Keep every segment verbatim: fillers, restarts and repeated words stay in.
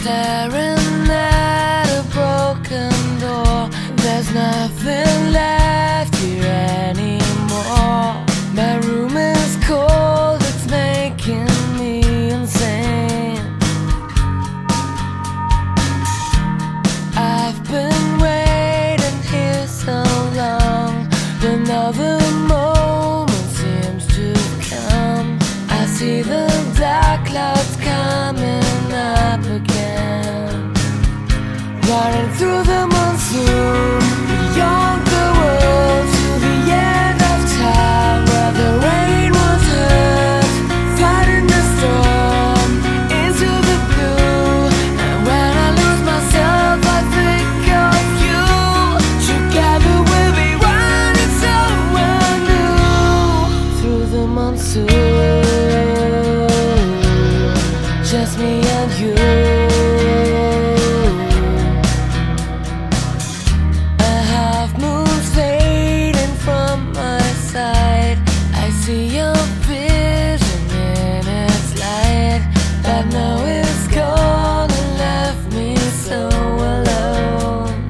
staring at a broken door. There's nothing left here anymore. My room is cold, it's making me insane. I've been waiting here so long, but now the moment seems to come. I see the dark clouds coming up again, running through the monsoon, beyond the world to the end of time, where the rain was heard, fighting the storm into the blue. And when I lose myself, I think of you. Together we'll be running somewhere new, through the monsoon, just me and you. See your vision in its light, but now it's gone and left me so alone.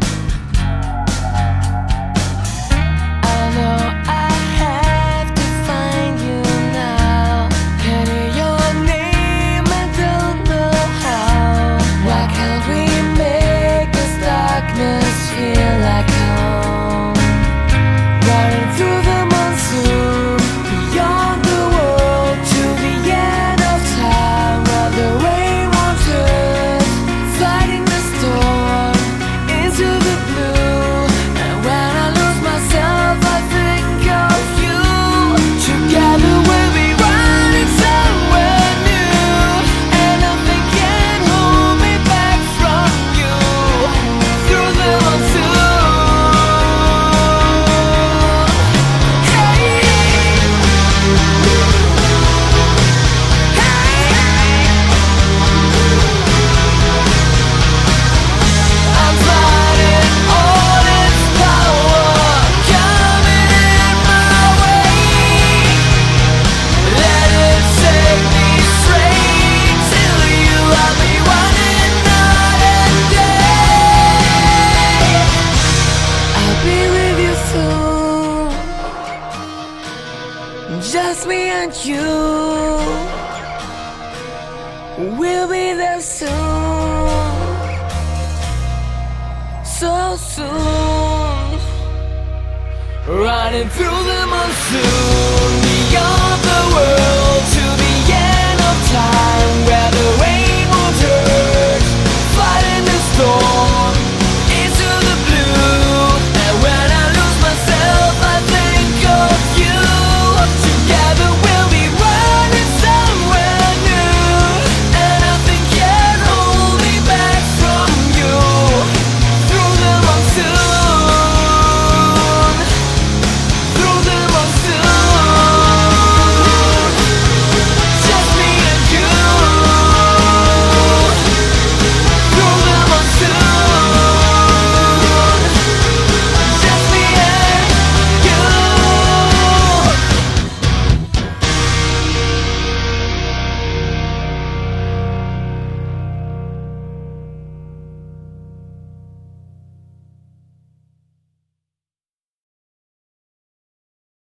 I know I have to find you now. Can hear your name, I don't know how. Why can't we make this darkness feel like home? Running through the monsoon, just me and you. We'll be there soon, so soon. Running through the monsoon, beyond